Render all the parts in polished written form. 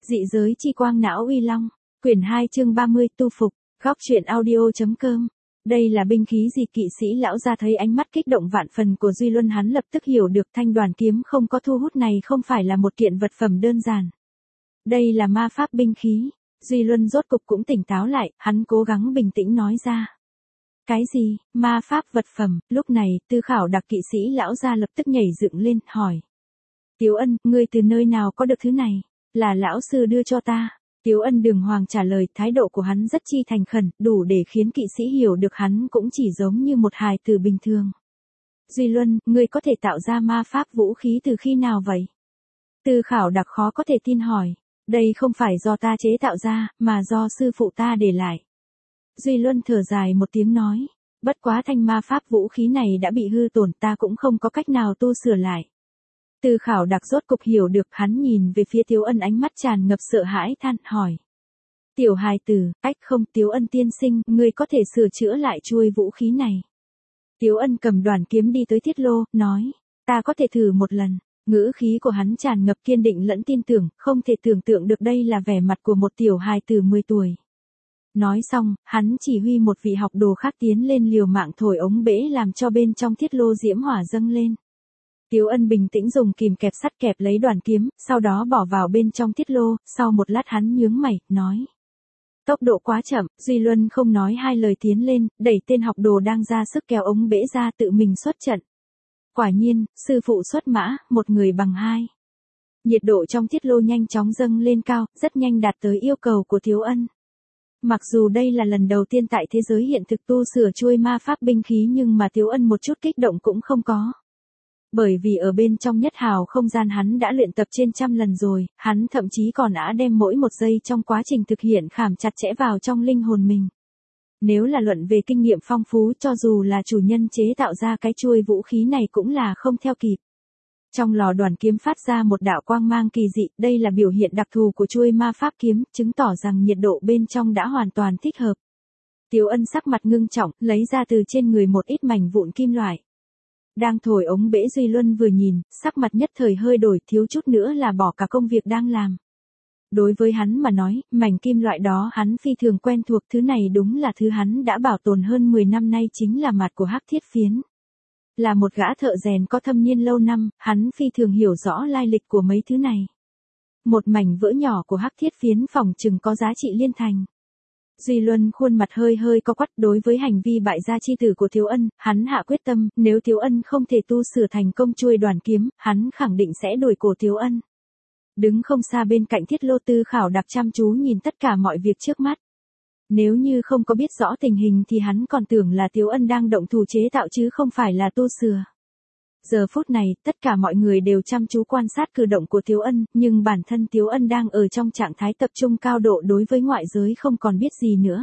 Dị giới chi quang não uy long, quyển 2 chương 30 tu phục, góc truyện audio.com. Đây là binh khí gì? Kỵ sĩ lão ra thấy ánh mắt kích động vạn phần của Duy Luân, hắn lập tức hiểu được thanh đoàn kiếm không có thu hút này không phải là một kiện vật phẩm đơn giản. Đây là ma pháp binh khí. Duy Luân rốt cục cũng tỉnh táo lại, hắn cố gắng bình tĩnh nói ra. Cái gì? Ma pháp vật phẩm? Lúc này, Tư Khảo Đặc kỵ sĩ lão ra lập tức nhảy dựng lên, hỏi. Tiếu Ân, ngươi từ nơi nào có được thứ này? Là lão sư đưa cho ta. Tiếu Ân đường hoàng trả lời, thái độ của hắn rất chi thành khẩn, đủ để khiến kỵ sĩ hiểu được hắn cũng chỉ giống như một hài tử bình thường. Duy Luân, ngươi có thể tạo ra ma pháp vũ khí từ khi nào vậy? Tư Khảo Đặc khó có thể tin hỏi. Đây không phải do ta chế tạo ra, mà do sư phụ ta để lại. Duy Luân thở dài một tiếng nói. Bất quá thanh ma pháp vũ khí này đã bị hư tổn, ta cũng không có cách nào tu sửa lại. Tư Khảo Đặc rốt cục hiểu được, hắn nhìn về phía Tiếu Ân ánh mắt tràn ngập sợ hãi than, hỏi. Tiểu hài tử, ách không, Tiếu Ân tiên sinh, ngươi có thể sửa chữa lại chuôi vũ khí này. Tiếu Ân cầm đoàn kiếm đi tới thiết lô, nói. Ta có thể thử một lần. Ngữ khí của hắn tràn ngập kiên định lẫn tin tưởng, không thể tưởng tượng được đây là vẻ mặt của một tiểu hài tử 10 tuổi. Nói xong, hắn chỉ huy một vị học đồ khác tiến lên liều mạng thổi ống bể làm cho bên trong thiết lô diễm hỏa dâng lên. Tiếu Ân bình tĩnh dùng kìm kẹp sắt kẹp lấy đoàn kiếm, sau đó bỏ vào bên trong thiết lô, sau một lát hắn nhướng mày, nói. Tốc độ quá chậm, Duy Luân không nói hai lời tiến lên, đẩy tên học đồ đang ra sức kéo ống bể ra tự mình xuất trận. Quả nhiên, sư phụ xuất mã, một người bằng hai. Nhiệt độ trong thiết lô nhanh chóng dâng lên cao, rất nhanh đạt tới yêu cầu của Tiếu Ân. Mặc dù đây là lần đầu tiên tại thế giới hiện thực tu sửa chuôi ma pháp binh khí nhưng mà Tiếu Ân một chút kích động cũng không có. Bởi vì ở bên trong nhất hào không gian hắn đã luyện tập trên trăm lần rồi, hắn thậm chí còn đã đem mỗi một giây trong quá trình thực hiện khảm chặt chẽ vào trong linh hồn mình. Nếu là luận về kinh nghiệm phong phú, cho dù là chủ nhân chế tạo ra cái chuôi vũ khí này cũng là không theo kịp. Trong lò đoàn kiếm phát ra một đạo quang mang kỳ dị, đây là biểu hiện đặc thù của chuôi ma pháp kiếm, chứng tỏ rằng nhiệt độ bên trong đã hoàn toàn thích hợp. Tiếu Ân sắc mặt ngưng trọng, lấy ra từ trên người một ít mảnh vụn kim loại. Đang thổi ống bể Duy Luân vừa nhìn, sắc mặt nhất thời hơi đổi, thiếu chút nữa là bỏ cả công việc đang làm. Đối với hắn mà nói, mảnh kim loại đó hắn phi thường quen thuộc, thứ này đúng là thứ hắn đã bảo tồn hơn 10 năm nay, chính là mặt của hắc thiết phiến. Là một gã thợ rèn có thâm niên lâu năm, hắn phi thường hiểu rõ lai lịch của mấy thứ này. Một mảnh vỡ nhỏ của hắc thiết phiến phỏng chừng có giá trị liên thành. Duy Luân khuôn mặt hơi hơi co quắp, đối với hành vi bại gia chi tử của Tiếu Ân, hắn hạ quyết tâm, nếu Tiếu Ân không thể tu sửa thành công chuôi đoàn kiếm, hắn khẳng định sẽ đuổi cổ Tiếu Ân. Đứng không xa bên cạnh thiết lô, Tư Khảo Đặc chăm chú nhìn tất cả mọi việc trước mắt. Nếu như không có biết rõ tình hình thì hắn còn tưởng là Tiếu Ân đang động thủ chế tạo chứ không phải là tu sửa. Giờ phút này, tất cả mọi người đều chăm chú quan sát cử động của Tiếu Ân, nhưng bản thân Tiếu Ân đang ở trong trạng thái tập trung cao độ đối với ngoại giới không còn biết gì nữa.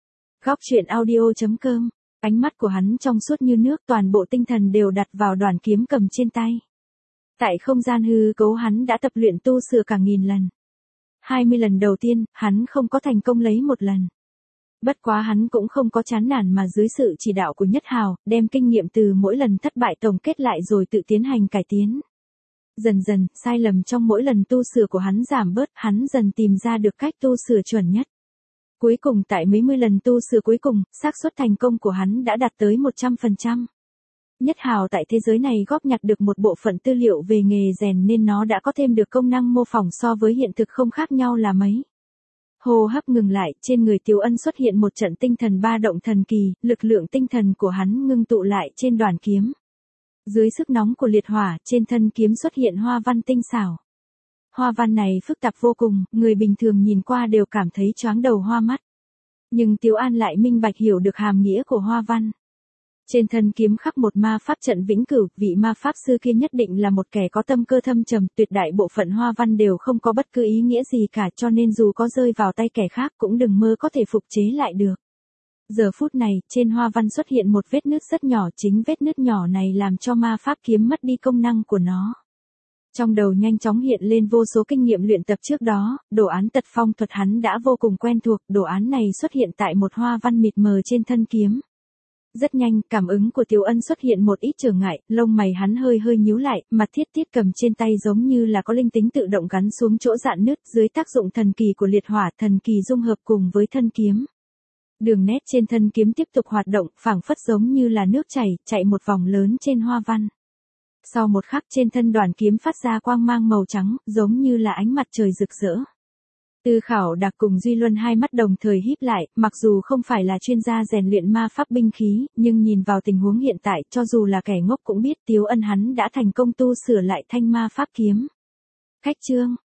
Góc truyện audio.com, ánh mắt của hắn trong suốt như nước, toàn bộ tinh thần đều đặt vào đoàn kiếm cầm trên tay. Tại không gian hư cấu hắn đã tập luyện tu sửa cả 1000 lần. 20 lần đầu tiên, hắn không có thành công lấy một lần. Bất quá hắn cũng không có chán nản mà dưới sự chỉ đạo của Nhất Hào, đem kinh nghiệm từ mỗi lần thất bại tổng kết lại rồi tự tiến hành cải tiến. Dần dần, sai lầm trong mỗi lần tu sửa của hắn giảm bớt, hắn dần tìm ra được cách tu sửa chuẩn nhất. Cuối cùng tại mấy mươi lần tu sửa cuối cùng, xác suất thành công của hắn đã đạt tới 100%. Nhất Hào tại thế giới này góp nhặt được một bộ phận tư liệu về nghề rèn nên nó đã có thêm được công năng mô phỏng so với hiện thực không khác nhau là mấy. Hô hấp ngừng lại, trên người Tiếu Ân xuất hiện một trận tinh thần ba động thần kỳ, lực lượng tinh thần của hắn ngưng tụ lại trên đoàn kiếm. Dưới sức nóng của liệt hỏa, trên thân kiếm xuất hiện hoa văn tinh xảo. Hoa văn này phức tạp vô cùng, người bình thường nhìn qua đều cảm thấy choáng đầu hoa mắt. Nhưng Tiếu An lại minh bạch hiểu được hàm nghĩa của hoa văn. Trên thân kiếm khắc một ma pháp trận vĩnh cửu, vị ma pháp sư kia nhất định là một kẻ có tâm cơ thâm trầm, tuyệt đại bộ phận hoa văn đều không có bất cứ ý nghĩa gì cả, cho nên dù có rơi vào tay kẻ khác cũng đừng mơ có thể phục chế lại được. Giờ phút này, trên hoa văn xuất hiện một vết nứt rất nhỏ, chính vết nứt nhỏ này làm cho ma pháp kiếm mất đi công năng của nó. Trong đầu nhanh chóng hiện lên vô số kinh nghiệm luyện tập trước đó, đồ án tật phong thuật hắn đã vô cùng quen thuộc, đồ án này xuất hiện tại một hoa văn mịt mờ trên thân kiếm. Rất nhanh, cảm ứng của Tiếu Ân xuất hiện một ít trở ngại, lông mày hắn hơi hơi nhíu lại, mặt thiết tiết cầm trên tay giống như là có linh tính tự động gắn xuống chỗ rạn nứt dưới tác dụng thần kỳ của liệt hỏa, thần kỳ dung hợp cùng với thân kiếm. Đường nét trên thân kiếm tiếp tục hoạt động, phảng phất giống như là nước chảy, chạy một vòng lớn trên hoa văn. Sau một khắc trên thân đoàn kiếm phát ra quang mang màu trắng, giống như là ánh mặt trời rực rỡ. Tư Khảo Đạc cùng Duy Luân hai mắt đồng thời híp lại, mặc dù không phải là chuyên gia rèn luyện ma pháp binh khí, nhưng nhìn vào tình huống hiện tại, cho dù là kẻ ngốc cũng biết Tiếu Ân hắn đã thành công tu sửa lại thanh ma pháp kiếm. Khách trương,